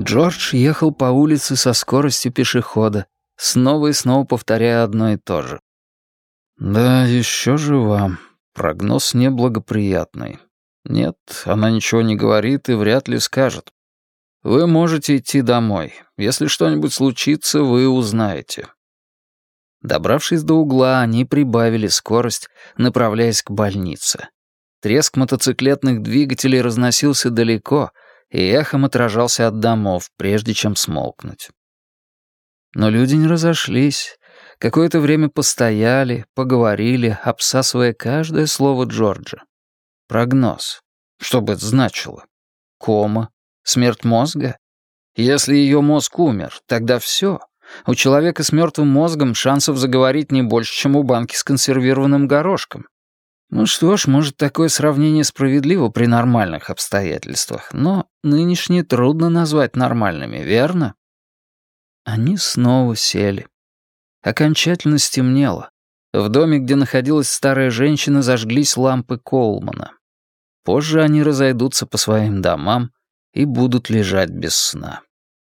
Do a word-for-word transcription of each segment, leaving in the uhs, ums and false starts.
Джордж ехал по улице со скоростью пешехода, снова и снова повторяя одно и то же. «Да, еще жива. Прогноз неблагоприятный. Нет, она ничего не говорит и вряд ли скажет. Вы можете идти домой. Если что-нибудь случится, вы узнаете». Добравшись до угла, они прибавили скорость, направляясь к больнице. Треск мотоциклетных двигателей разносился далеко и эхом отражался от домов, прежде чем смолкнуть. Но люди не разошлись. Какое-то время постояли, поговорили, обсасывая каждое слово Джорджа. Прогноз. Что бы это значило? Кома? Смерть мозга? Если ее мозг умер, тогда все. У человека с мертвым мозгом шансов заговорить не больше, чем у банки с консервированным горошком. Ну что ж, может, такое сравнение справедливо при нормальных обстоятельствах, но нынешние трудно назвать нормальными, верно? Они снова сели. Окончательно стемнело. В доме, где находилась старая женщина, зажглись лампы Коулмана. Позже они разойдутся по своим домам и будут лежать без сна.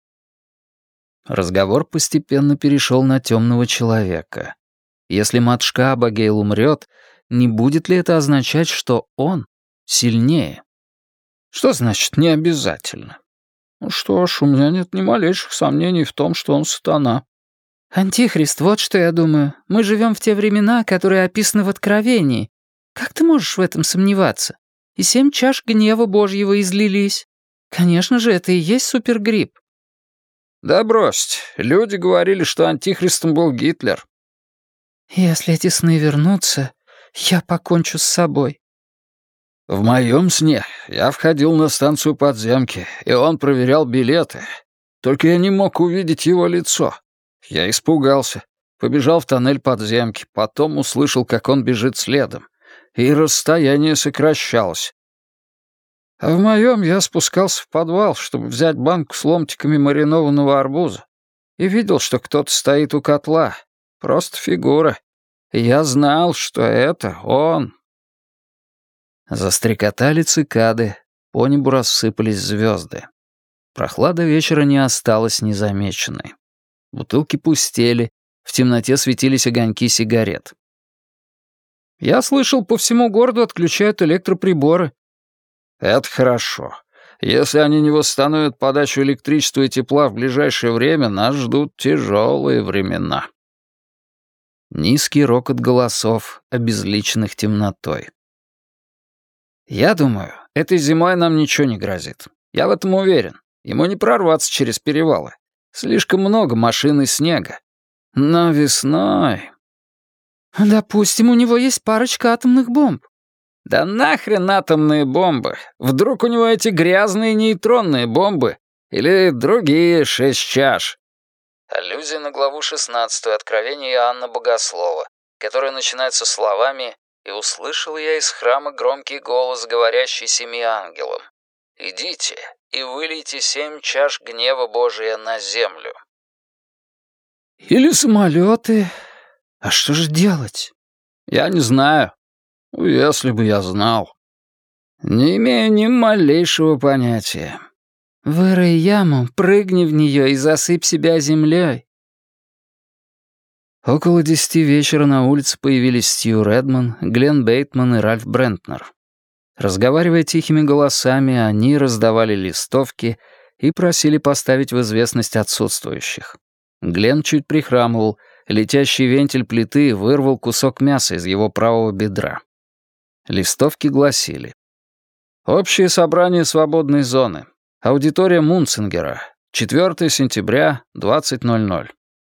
Разговор постепенно перешел на темного человека. Если матушка Абагейл умрет, не будет ли это означать, что он сильнее? Что значит «не обязательно»? Ну что ж, у меня нет ни малейших сомнений в том, что он сатана. Антихрист, вот что я думаю. Мы живем в те времена, которые описаны в Откровении. Как ты можешь в этом сомневаться? И семь чаш гнева Божьего излились. Конечно же, это и есть супергрипп. Да брось, люди говорили, что антихристом был Гитлер. Если эти сны вернутся, я покончу с собой. В моем сне я входил на станцию подземки, и он проверял билеты. Только я не мог увидеть его лицо. Я испугался, побежал в тоннель подземки, потом услышал, как он бежит следом, и расстояние сокращалось. А в моем я спускался в подвал, чтобы взять банку с ломтиками маринованного арбуза, и видел, что кто-то стоит у котла. Просто фигура. И я знал, что это он. Застрекотали цикады, по небу рассыпались звезды. Прохлада вечера не осталась незамеченной. Бутылки пустели, в темноте светились огоньки сигарет. Я слышал, по всему городу отключают электроприборы. Это хорошо. Если они не восстановят подачу электричества и тепла в ближайшее время, нас ждут тяжелые времена. Низкий рокот голосов, обезличенных темнотой. Я думаю, этой зимой нам ничего не грозит. Я в этом уверен. Ему не прорваться через перевалы. Слишком много машин и снега. Но весной... Допустим, у него есть парочка атомных бомб. Да нахрен атомные бомбы? Вдруг у него эти грязные нейтронные бомбы? Или другие шесть чаш? Аллюзия на главу шестнадцатую Откровения Иоанна Богослова, которая начинается словами «И услышал я из храма громкий голос, говорящий семи ангелам: идите и вылейте семь чаш гнева Божия на землю». Или самолеты. А что же делать? Я не знаю. Если бы я знал. Не имею ни малейшего понятия. Вырой яму, прыгни в нее и засыпь себя землей. Около десяти вечера на улице появились Стью Редман, Глен Бейтман и Ральф Брентнер. Разговаривая тихими голосами, они раздавали листовки и просили поставить в известность отсутствующих. Глен чуть прихрамывал, летящий вентиль плиты вырвал кусок мяса из его правого бедра. Листовки гласили: «Общее собрание свободной зоны. Аудитория Мунцингера. четвёртого сентября, двадцать ноль ноль».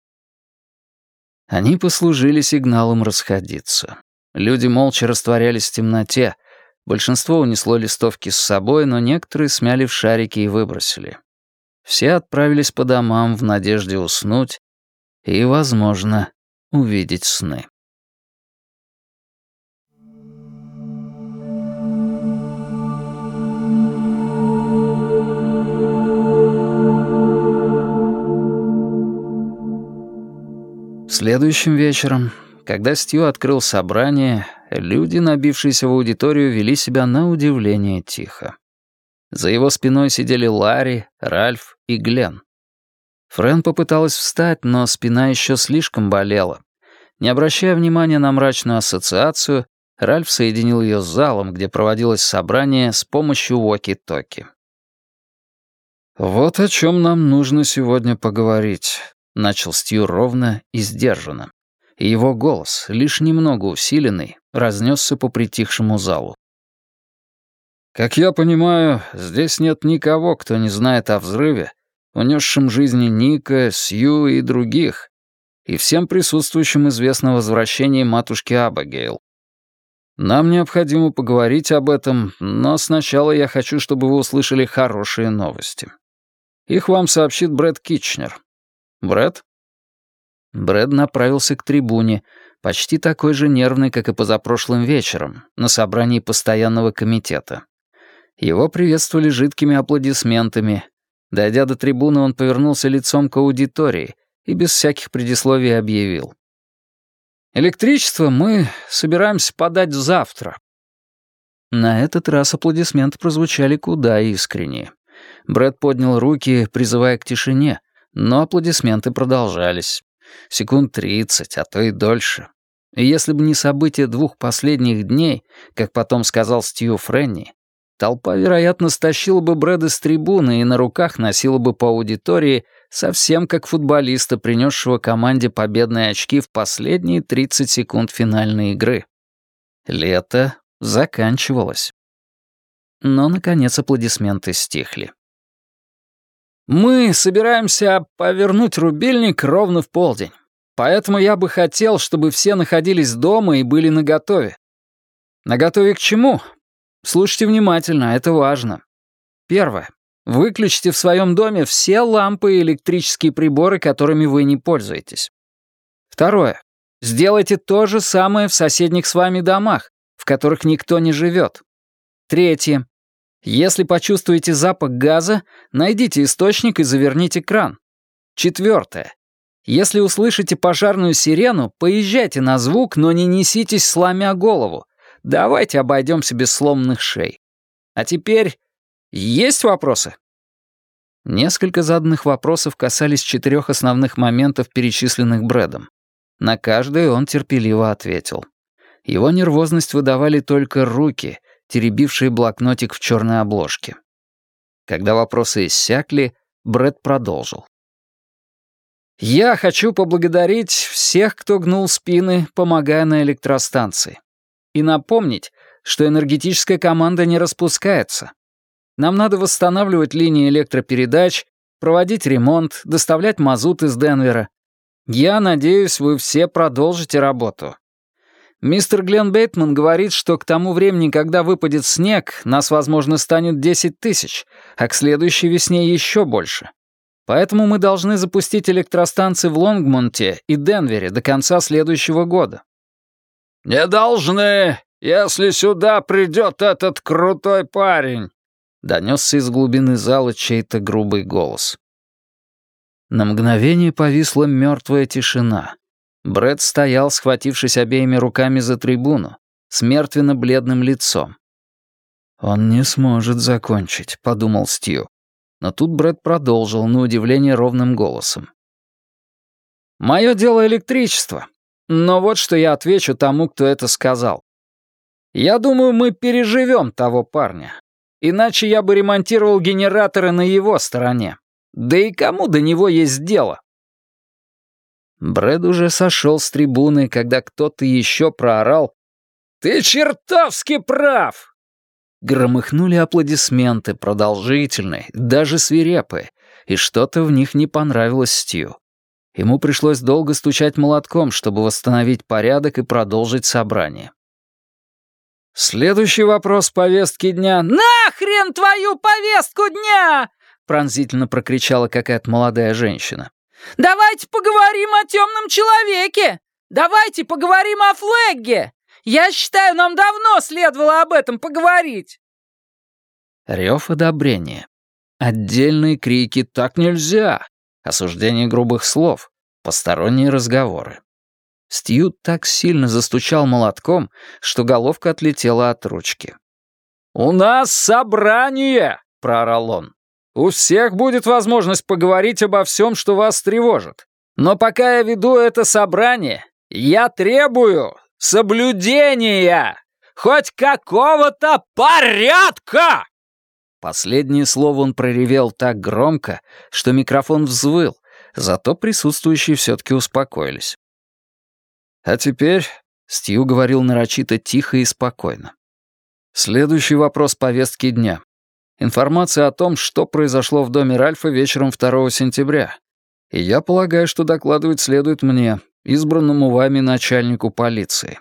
Они послужили сигналом расходиться. Люди молча растворялись в темноте. Большинство унесло листовки с собой, но некоторые смяли в шарики и выбросили. Все отправились по домам в надежде уснуть и, возможно, увидеть сны. Следующим вечером, когда Стью открыл собрание, люди, набившиеся в аудиторию, вели себя на удивление тихо. За его спиной сидели Ларри, Ральф и Глен. Фрэн попыталась встать, но спина еще слишком болела. Не обращая внимания на мрачную ассоциацию, Ральф соединил ее с залом, где проводилось собрание, с помощью уоки-токи. «Вот о чем нам нужно сегодня поговорить», — начал Стью ровно и сдержанно. И его голос, лишь немного усиленный, разнесся по притихшему залу. «Как я понимаю, здесь нет никого, кто не знает о взрыве, унесшем жизни Ника, Сью и других, и всем присутствующим известно возвращение матушки Абигейл. Нам необходимо поговорить об этом, но сначала я хочу, чтобы вы услышали хорошие новости. Их вам сообщит Брэд Китчнер. Брэд?» Брэд направился к трибуне, почти такой же нервный, как и позапрошлым вечером, на собрании постоянного комитета. Его приветствовали жидкими аплодисментами. Дойдя до трибуны, он повернулся лицом к аудитории и без всяких предисловий объявил. «Электричество мы собираемся подать завтра». На этот раз аплодисменты прозвучали куда искреннее. Брэд поднял руки, призывая к тишине, но аплодисменты продолжались. Секунд тридцать, а то и дольше. И если бы не события двух последних дней, как потом сказал Стью Френни, толпа, вероятно, стащила бы Брэда с трибуны и на руках носила бы по аудитории, совсем как футболиста, принесшего команде победные очки в последние тридцать секунд финальной игры. Лето заканчивалось. Но, наконец, аплодисменты стихли. «Мы собираемся повернуть рубильник ровно в полдень, поэтому я бы хотел, чтобы все находились дома и были наготове». «Наготове к чему?» Слушайте внимательно, это важно. Первое. Выключите в своем доме все лампы и электрические приборы, которыми вы не пользуетесь. Второе. Сделайте то же самое в соседних с вами домах, в которых никто не живет. Третье. Если почувствуете запах газа, найдите источник и заверните кран. Четвертое. Если услышите пожарную сирену, поезжайте на звук, но не неситесь, сломя голову. Давайте обойдемся без сломанных шей. А теперь есть вопросы?» Несколько заданных вопросов касались четырех основных моментов, перечисленных Брэдом. На каждый он терпеливо ответил. Его нервозность выдавали только руки, теребившие блокнотик в черной обложке. Когда вопросы иссякли, Брэд продолжил. «Я хочу поблагодарить всех, кто гнул спины, помогая на электростанции. И напомнить, что энергетическая команда не распускается. Нам надо восстанавливать линии электропередач, проводить ремонт, доставлять мазут из Денвера. Я надеюсь, вы все продолжите работу. Мистер Глен Бейтман говорит, что к тому времени, когда выпадет снег, нас, возможно, станет десять тысяч, а к следующей весне еще больше. Поэтому мы должны запустить электростанции в Лонгмонте и Денвере до конца следующего года». «Не должны, если сюда придет этот крутой парень», — донесся из глубины зала чей-то грубый голос. На мгновение повисла мертвая тишина. Брэд стоял, схватившись обеими руками за трибуну, с мертвенно-бледным лицом. «Он не сможет закончить», — подумал Стью. Но тут Брэд продолжил, на удивление ровным голосом. «Мое дело электричество. Но вот что я отвечу тому, кто это сказал. Я думаю, мы переживем того парня. Иначе я бы ремонтировал генераторы на его стороне. Да и кому до него есть дело?» Брэд уже сошел с трибуны, когда кто-то еще проорал: «Ты чертовски прав!» Громыхнули аплодисменты, продолжительные, даже свирепые, и что-то в них не понравилось Стью. Ему пришлось долго стучать молотком, чтобы восстановить порядок и продолжить собрание. «Следующий вопрос повестки дня...» «Нахрен твою повестку дня!» — пронзительно прокричала какая-то молодая женщина. «Давайте поговорим о темном человеке! Давайте поговорим о Флегге! Я считаю, нам давно следовало об этом поговорить!» Рев одобрения. Отдельные крики «так нельзя!» Осуждение грубых слов, посторонние разговоры. Стью так сильно застучал молотком, что головка отлетела от ручки. «У нас собрание! — проорал он. «У всех будет возможность поговорить обо всем, что вас тревожит. Но пока я веду это собрание, я требую соблюдения хоть какого-то порядка!» Последнее слово он проревел так громко, что микрофон взвыл, зато присутствующие все-таки успокоились. «А теперь», — Стью говорил нарочито тихо и спокойно, «следующий вопрос повестки дня. Информация о том, что произошло в доме Ральфа вечером второго сентября. И я полагаю, что докладывать следует мне, избранному вами начальнику полиции».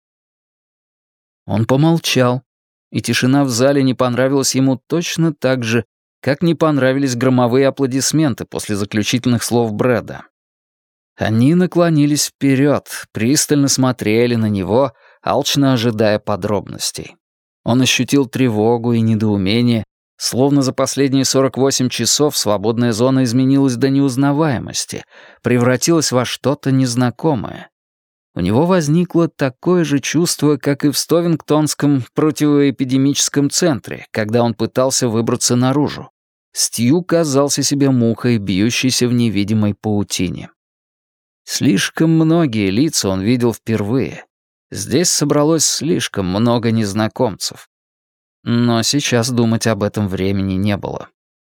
Он помолчал, и тишина в зале не понравилась ему точно так же, как не понравились громовые аплодисменты после заключительных слов Брэда. Они наклонились вперед, пристально смотрели на него, алчно ожидая подробностей. Он ощутил тревогу и недоумение, словно за последние сорок восемь часов свободная зона изменилась до неузнаваемости, превратилась во что-то незнакомое. У него возникло такое же чувство, как и в Стовингтонском противоэпидемическом центре, когда он пытался выбраться наружу. Стью казался себе мухой, бьющейся в невидимой паутине. Слишком многие лица он видел впервые. Здесь собралось слишком много незнакомцев. Но сейчас думать об этом времени не было.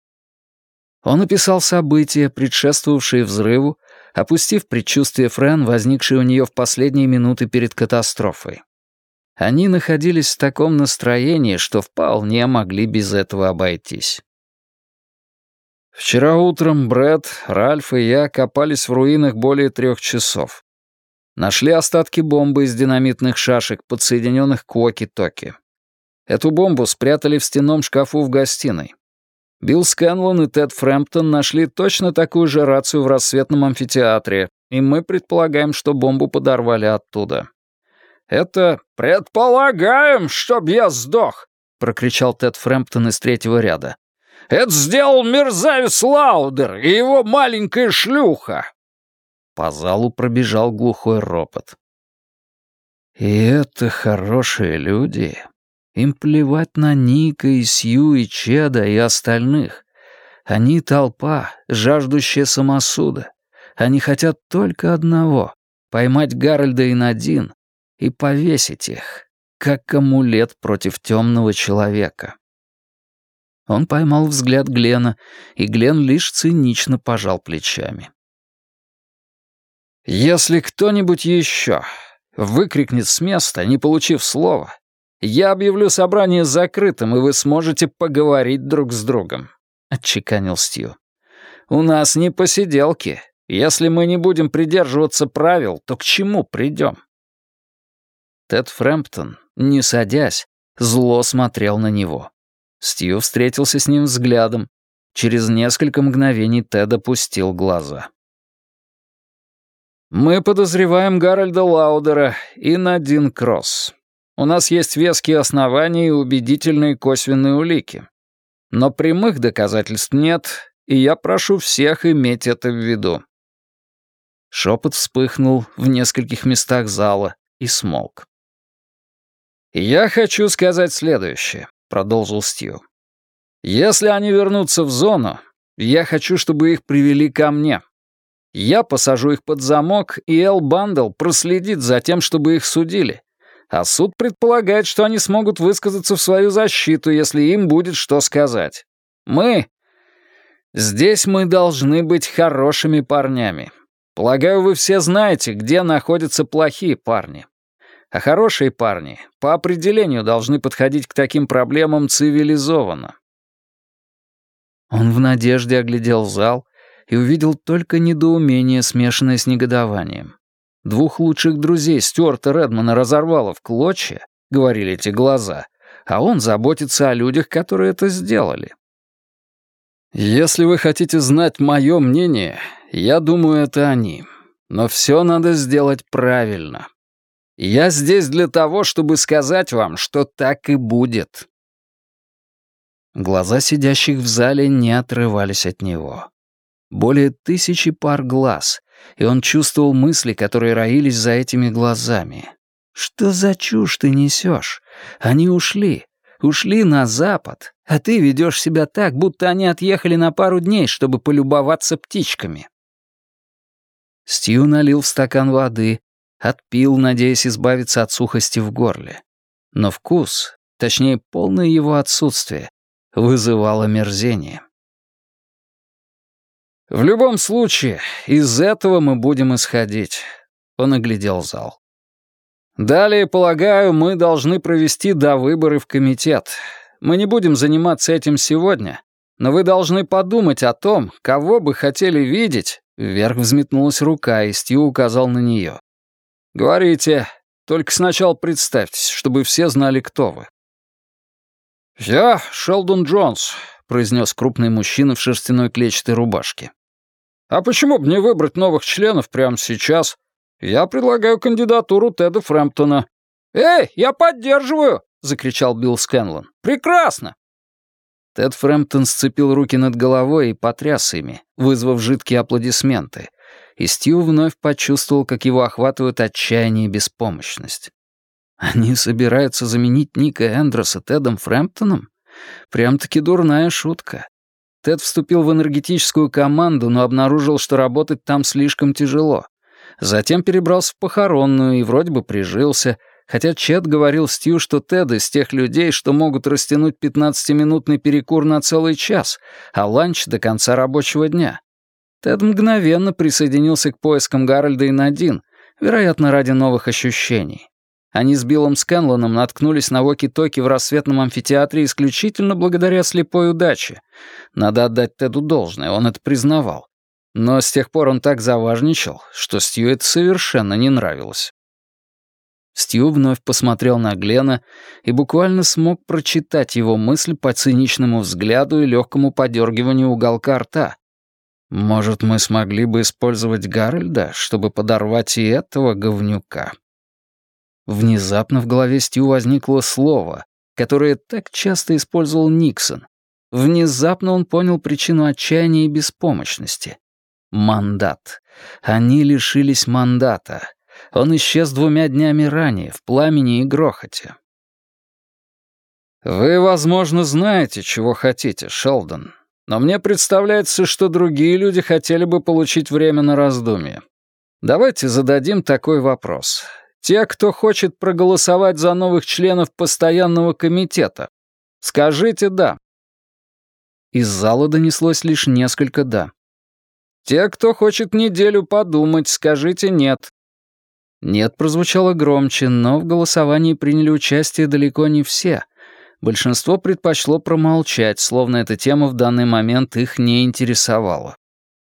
Он описал события, предшествовавшие взрыву, опустив предчувствие Фрэн, возникшее у нее в последние минуты перед катастрофой. Они находились в таком настроении, что вполне могли без этого обойтись. Вчера утром Брэд, Ральф и я копались в руинах более трех часов. Нашли остатки бомбы из динамитных шашек, подсоединенных к уоки-токи. Эту бомбу спрятали в стенном шкафу в гостиной. Билл Скэнлон и Тед Фрэмптон нашли точно такую же рацию в рассветном амфитеатре, и мы предполагаем, что бомбу подорвали оттуда. Это «предполагаем, чтоб я сдох», — прокричал Тед Фрэмптон из третьего ряда. «Это сделал мерзавец Лаудер и его маленькая шлюха». По залу пробежал глухой ропот. «И это хорошие люди. Им плевать на Ника и Сью и Чеда и остальных. Они толпа, жаждущая самосуда. Они хотят только одного — поймать Гарольда и Надин и повесить их, как амулет против темного человека». Он поймал взгляд Глена, и Глен лишь цинично пожал плечами. «Если кто-нибудь еще выкрикнет с места, не получив слова, я объявлю собрание закрытым, и вы сможете поговорить друг с другом», — отчеканил Стью. «У нас не посиделки. Если мы не будем придерживаться правил, то к чему придем?» Тед Фрэмптон, не садясь, зло смотрел на него. Стью встретился с ним взглядом. Через несколько мгновений Тед опустил глаза. «Мы подозреваем Гарольда Лаудера и Надин Кросс. У нас есть веские основания и убедительные косвенные улики. Но прямых доказательств нет, и я прошу всех иметь это в виду». Шепот вспыхнул в нескольких местах зала и смолк. «Я хочу сказать следующее», — продолжил Стью. «Если они вернутся в зону, я хочу, чтобы их привели ко мне. Я посажу их под замок, и Эл Бандл проследит за тем, чтобы их судили. А суд предполагает, что они смогут высказаться в свою защиту, если им будет что сказать. Мы... Здесь мы должны быть хорошими парнями. Полагаю, вы все знаете, где находятся плохие парни. А хорошие парни по определению должны подходить к таким проблемам цивилизованно». Он в надежде оглядел зал и увидел только недоумение, смешанное с негодованием. Двух лучших друзей Стюарта Редмана разорвало в клочья, говорили эти глаза, а он заботится о людях, которые это сделали. «Если вы хотите знать мое мнение, я думаю, это они. Но все надо сделать правильно. Я здесь для того, чтобы сказать вам, что так и будет». Глаза сидящих в зале не отрывались от него. Более тысячи пар глаз, и он чувствовал мысли, которые роились за этими глазами. «Что за чушь ты несешь? Они ушли. Ушли на запад, а ты ведешь себя так, будто они отъехали на пару дней, чтобы полюбоваться птичками». Стью налил в стакан воды, отпил, надеясь избавиться от сухости в горле. Но вкус, точнее, полное его отсутствие, вызывало мерзение. «В любом случае, из этого мы будем исходить», — он оглядел зал. «Далее, полагаю, мы должны провести довыборы в комитет. Мы не будем заниматься этим сегодня, но вы должны подумать о том, кого бы хотели видеть». Вверх взметнулась рука, и Стью указал на нее. «Говорите, только сначала представьтесь, чтобы все знали, кто вы». «Я Шелдон Джонс», — произнес крупный мужчина в шерстяной клетчатой рубашке. «А почему бы не выбрать новых членов прямо сейчас? Я предлагаю кандидатуру Теда Фрэмптона». «Эй, я поддерживаю!» — закричал Билл Скэнлон. «Прекрасно!» Тед Фрэмптон сцепил руки над головой и потряс ими, вызвав жидкие аплодисменты, и Стью вновь почувствовал, как его охватывают отчаяние и беспомощность. Они собираются заменить Ника Эндроса Тедом Фрэмптоном? Прям-таки дурная шутка. Тед вступил в энергетическую команду, но обнаружил, что работать там слишком тяжело. Затем перебрался в похоронную и вроде бы прижился, хотя Чет говорил Стью, что Тед из тех людей, что могут растянуть пятнадцатиминутный перекур на целый час, а ланч до конца рабочего дня. Тед мгновенно присоединился к поискам Гарольда и Надин, вероятно, ради новых ощущений. Они с Биллом Скэнлоном наткнулись на воки-токи в рассветном амфитеатре исключительно благодаря слепой удаче. Надо отдать Теду должное, он это признавал. Но с тех пор он так заважничал, что Стью это совершенно не нравилось. Стью вновь посмотрел на Глена и буквально смог прочитать его мысль по циничному взгляду и легкому подергиванию уголка рта. «Может, мы смогли бы использовать Гарольда, чтобы подорвать и этого говнюка?» Внезапно в голове Стью возникло слово, которое так часто использовал Никсон. Внезапно он понял причину отчаяния и беспомощности. Мандат. Они лишились мандата. Он исчез двумя днями ранее, в пламени и грохоте. «Вы, возможно, знаете, чего хотите, Шелдон, но мне представляется, что другие люди хотели бы получить время на раздумье. Давайте зададим такой вопрос. Те, кто хочет проголосовать за новых членов постоянного комитета, скажите «да». Из зала донеслось лишь несколько «да». Те, кто хочет неделю подумать, скажите «нет». «Нет» прозвучало громче, но в голосовании приняли участие далеко не все. Большинство предпочло промолчать, словно эта тема в данный момент их не интересовала.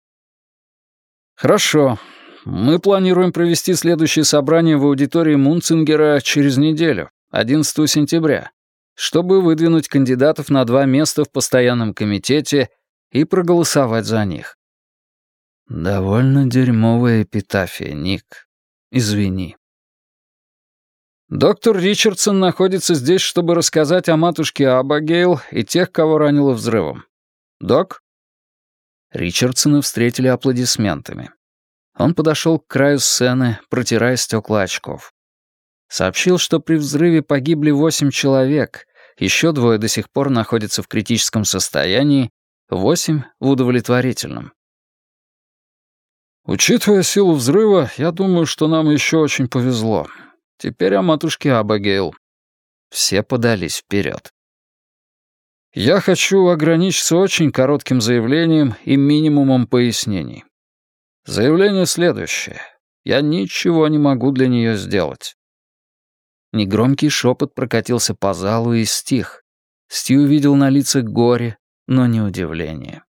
«Хорошо. Мы планируем провести следующее собрание в аудитории Мунцингера через неделю, одиннадцатого сентября, чтобы выдвинуть кандидатов на два места в постоянном комитете и проголосовать за них». «Довольно дерьмовая эпитафия, Ник. Извини». «Доктор Ричардсон находится здесь, чтобы рассказать о матушке Абагейл и тех, кого ранило взрывом. Док?» Ричардсона встретили аплодисментами. Он подошел к краю сцены, протирая стекла очков. Сообщил, что при взрыве погибли восемь человек, еще двое до сих пор находятся в критическом состоянии, восемь — в удовлетворительном. «Учитывая силу взрыва, я думаю, что нам еще очень повезло. Теперь о матушке Абагейл». Все подались вперед. «Я хочу ограничиться очень коротким заявлением и минимумом пояснений. Заявление следующее. Я ничего не могу для нее сделать». Негромкий шепот прокатился по залу и стих. Стью видел на лицах горе, но не удивление.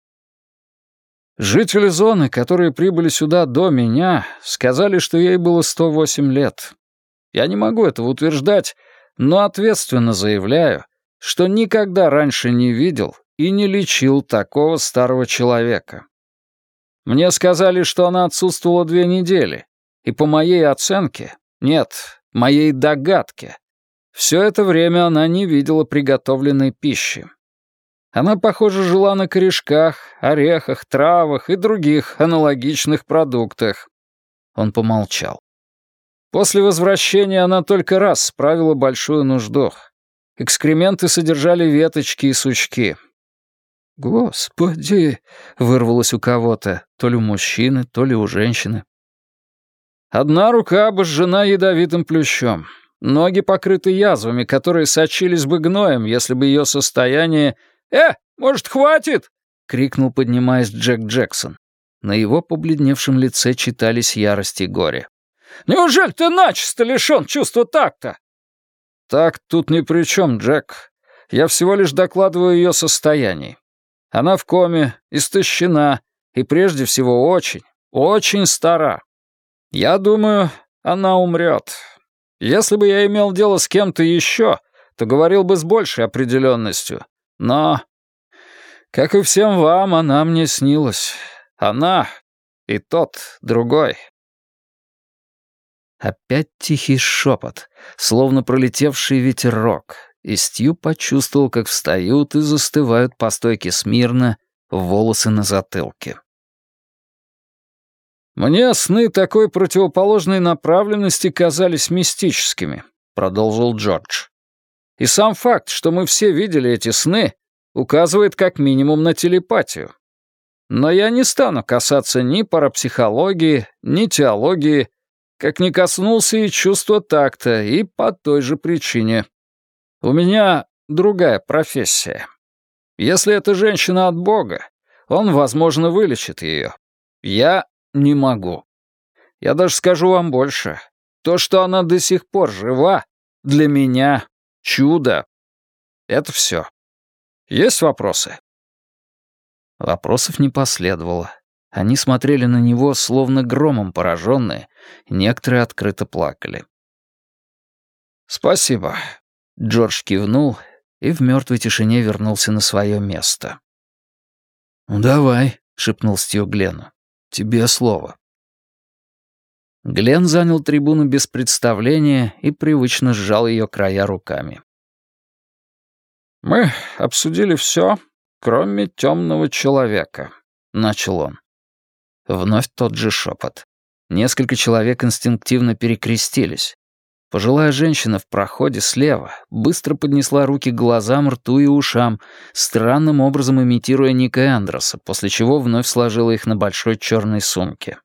«Жители зоны, которые прибыли сюда до меня, сказали, что ей было сто восемь лет. Я не могу этого утверждать, но ответственно заявляю, что никогда раньше не видел и не лечил такого старого человека. Мне сказали, что она отсутствовала две недели, и по моей оценке, нет, моей догадке, все это время она не видела приготовленной пищи. Она, похоже, жила на корешках, орехах, травах и других аналогичных продуктах». Он помолчал. «После возвращения она только раз справила большую нужду. Экскременты содержали веточки и сучки. «Господи!» — вырвалось у кого-то, то ли у мужчины, то ли у женщины. Одна рука обожжена ядовитым плющом. Ноги покрыты язвами, которые сочились бы гноем, если бы ее состояние... «Э, может, хватит?» — крикнул, поднимаясь Джек Джексон. На его побледневшем лице читались ярость и горе. «Неужели ты начисто лишён чувства такта?» «Так тут ни при чем, Джек. Я всего лишь докладываю ее состояние. Она в коме, истощена и прежде всего очень, очень стара. Я думаю, она умрет. Если бы я имел дело с кем-то еще, то говорил бы с большей определенностью. Но, как и всем вам, она мне снилась. Она и тот, другой». Опять тихий шепот, словно пролетевший ветерок, и Стью почувствовал, как встают и застывают по стойке смирно волосы на затылке. «Мне сны такой противоположной направленности казались мистическими», — продолжил Джордж. «И сам факт, что мы все видели эти сны, указывает как минимум на телепатию. Но я не стану касаться ни парапсихологии, ни теологии, как не коснулся и чувства такта, и по той же причине. У меня другая профессия. Если эта женщина от Бога, он, возможно, вылечит ее. Я не могу. Я даже скажу вам больше. То, что она до сих пор жива, для меня чудо. Это все. Есть вопросы?» Вопросов не последовало. Они смотрели на него, словно громом пораженные, некоторые открыто плакали. «Спасибо», — Джордж кивнул и в мертвой тишине вернулся на свое место. «Ну давай», — шепнул Стью Гленну, — «тебе слово». Глен занял трибуну без представления и привычно сжал ее края руками. «Мы обсудили все, кроме темного человека», — начал он. Вновь тот же шепот. Несколько человек инстинктивно перекрестились. Пожилая женщина в проходе слева быстро поднесла руки к глазам, рту и ушам, странным образом имитируя Ника Эндроса, после чего вновь сложила их на большой черной сумке.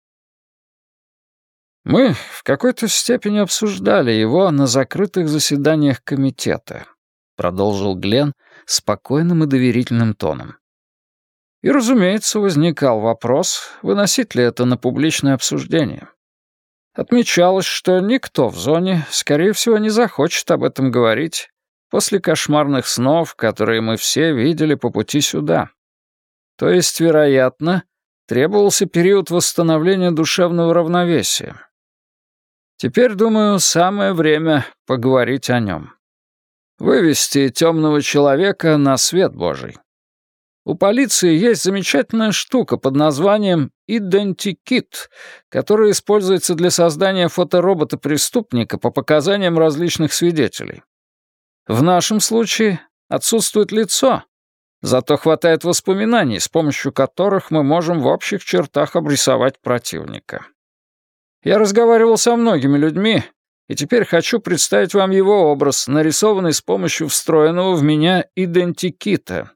«Мы в какой-то степени обсуждали его на закрытых заседаниях комитета», — продолжил Глен спокойным и доверительным тоном. «И, разумеется, возникал вопрос, выносить ли это на публичное обсуждение. Отмечалось, что никто в зоне, скорее всего, не захочет об этом говорить после кошмарных снов, которые мы все видели по пути сюда. То есть, вероятно, требовался период восстановления душевного равновесия. Теперь, думаю, самое время поговорить о нем. Вывести темного человека на свет Божий. У полиции есть замечательная штука под названием «Идентикит», которая используется для создания фоторобота-преступника по показаниям различных свидетелей. В нашем случае отсутствует лицо, зато хватает воспоминаний, с помощью которых мы можем в общих чертах обрисовать противника. Я разговаривал со многими людьми, и теперь хочу представить вам его образ, нарисованный с помощью встроенного в меня идентикита.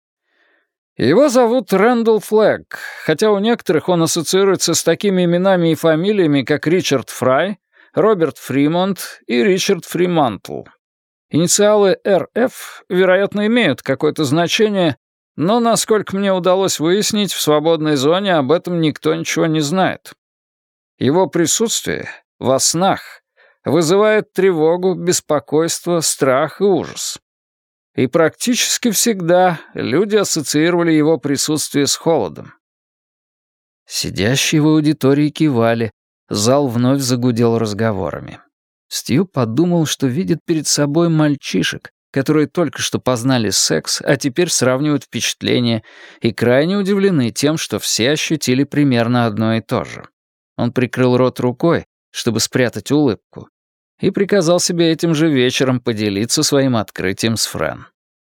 Его зовут Рэндалл Флэгг, хотя у некоторых он ассоциируется с такими именами и фамилиями, как Ричард Фрай, Роберт Фримонт и Ричард Фримантл. Инициалы эр эф, вероятно, имеют какое-то значение, но, насколько мне удалось выяснить, в свободной зоне об этом никто ничего не знает. Его присутствие во снах вызывает тревогу, беспокойство, страх и ужас. И практически всегда люди ассоциировали его присутствие с холодом. Сидящие в аудитории кивали, зал вновь загудел разговорами. Стью подумал, что видит перед собой мальчишек, которые только что познали секс, а теперь сравнивают впечатления и крайне удивлены тем, что все ощутили примерно одно и то же. Он прикрыл рот рукой, чтобы спрятать улыбку, и приказал себе этим же вечером поделиться своим открытием с Фрэн.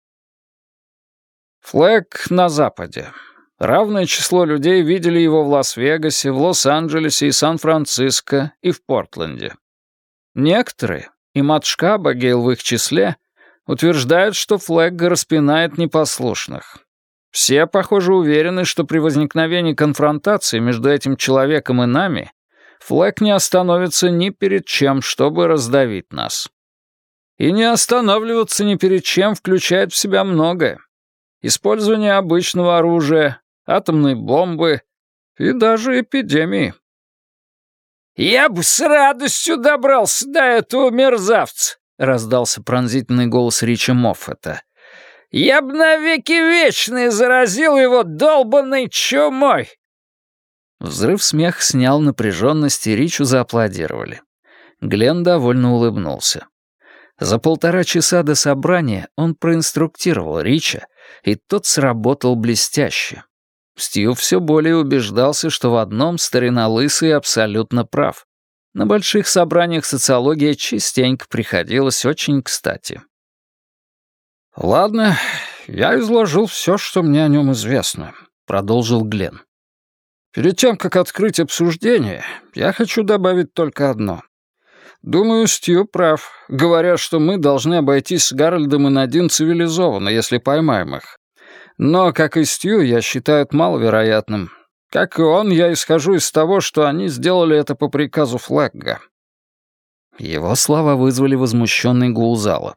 Флэгг на Западе. Равное число людей видели его в Лас-Вегасе, в Лос-Анджелесе и Сан-Франциско и в Портленде. Некоторые, и матушка Абигейл в их числе, Утверждают, что Флегга распинает непослушных. Все, похоже, уверены, что при возникновении конфронтации между этим человеком и нами Флэг не остановится ни перед чем, чтобы раздавить нас. И не останавливаться ни перед чем включает в себя многое. Использование обычного оружия, атомной бомбы и даже эпидемии. «Я бы с радостью добрался до этого мерзавца», — раздался пронзительный голос Рича Моффета. «Я бы навеки вечные заразил его долбанной чумой!» Взрыв смеха снял напряженность, и Ричу зааплодировали. Глен довольно улыбнулся. За полтора часа до собрания он проинструктировал Рича, и тот сработал блестяще. Стью все более убеждался, что в одном старина Лысый абсолютно прав. На больших собраниях социология частенько приходилась очень кстати. «Ладно, я изложил все, что мне о нем известно», — продолжил Глен. «Перед тем, как открыть обсуждение, я хочу добавить только одно. Думаю, Стью прав, говоря, что мы должны обойтись с Гарольдом и Надин цивилизованно, если поймаем их. Но, как и Стью, я считаю это маловероятным. Как и он, я исхожу из того, что они сделали это по приказу Флегга». Его слова вызвали возмущенный гул зала.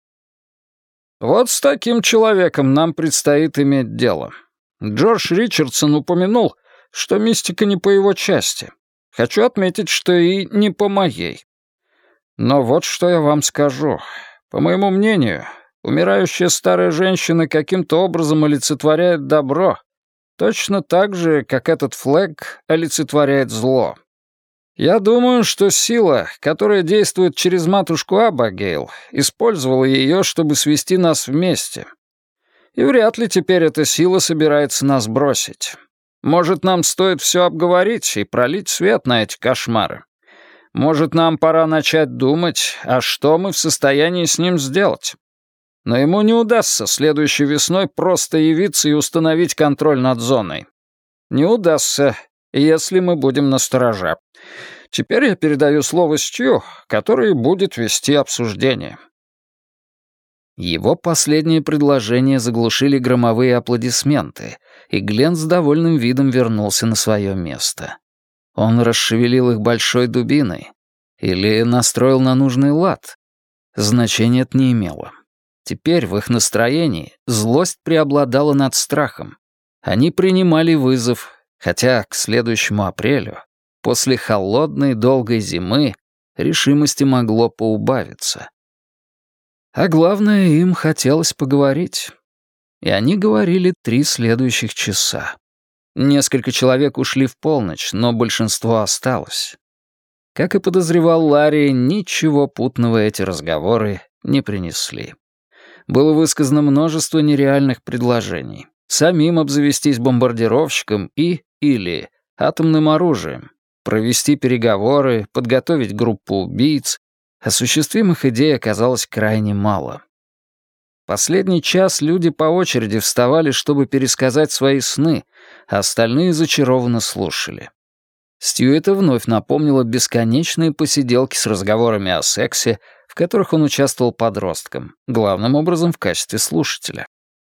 «Вот с таким человеком нам предстоит иметь дело. Джордж Ричардсон упомянул, что мистика не по его части. Хочу отметить, что и не по моей. Но вот что я вам скажу. По моему мнению, умирающая старая женщина каким-то образом олицетворяет добро, точно так же, как этот Флэг олицетворяет зло. Я думаю, что сила, которая действует через матушку Абагейл, использовала ее, чтобы свести нас вместе. И вряд ли теперь эта сила собирается нас бросить. Может, нам стоит все обговорить и пролить свет на эти кошмары. Может, нам пора начать думать, а что мы в состоянии с ним сделать. Но ему не удастся следующей весной просто явиться и установить контроль над зоной. Не удастся, если мы будем настороже. Теперь я передаю слово Стью, который будет вести обсуждение». Его последнее предложение заглушили громовые аплодисменты, и Глен с довольным видом вернулся на свое место. Он расшевелил их большой дубиной или настроил на нужный лад. Значения это не имело. Теперь в их настроении злость преобладала над страхом. Они принимали вызов, хотя к следующему апрелю, после холодной долгой зимы, решимости могло поубавиться. А главное, им хотелось поговорить. И они говорили три следующих часа. Несколько человек ушли в полночь, но большинство осталось. Как и подозревал Ларри, ничего путного эти разговоры не принесли. Было высказано множество нереальных предложений. Самим обзавестись бомбардировщиком и или атомным оружием, провести переговоры, подготовить группу убийц. Осуществимых идей оказалось крайне мало. Последний час люди по очереди вставали, чтобы пересказать свои сны, а остальные зачарованно слушали. Стью это вновь напомнило бесконечные посиделки с разговорами о сексе, в которых он участвовал подростком, главным образом в качестве слушателя.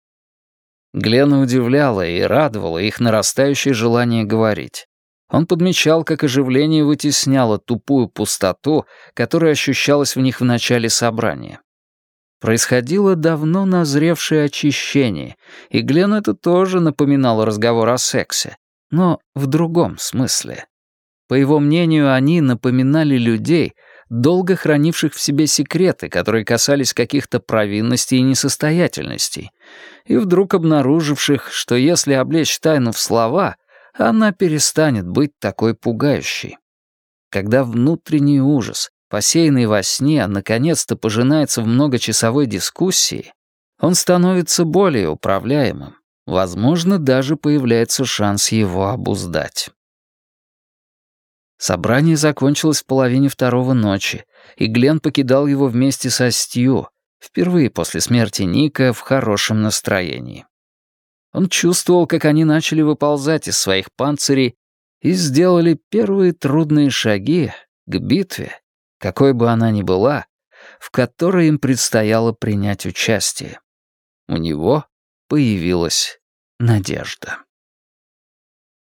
Глена удивляло и радовало их нарастающее желание говорить. Он подмечал, как оживление вытесняло тупую пустоту, которая ощущалась в них в начале собрания. Происходило давно назревшее очищение, и Глену это тоже напоминало разговор о сексе, но в другом смысле. По его мнению, они напоминали людей, долго хранивших в себе секреты, которые касались каких-то провинностей и несостоятельностей, и вдруг обнаруживших, что если облечь тайну в слова, она перестанет быть такой пугающей. Когда внутренний ужас, посеянный во сне, наконец-то пожинается в многочасовой дискуссии, он становится более управляемым. Возможно, даже появляется шанс его обуздать. Собрание закончилось в половине второго ночи, и Глен покидал его вместе со Стью, впервые после смерти Ника в хорошем настроении. Он чувствовал, как они начали выползать из своих панцирей и сделали первые трудные шаги к битве, какой бы она ни была, в которой им предстояло принять участие. У него появилась надежда.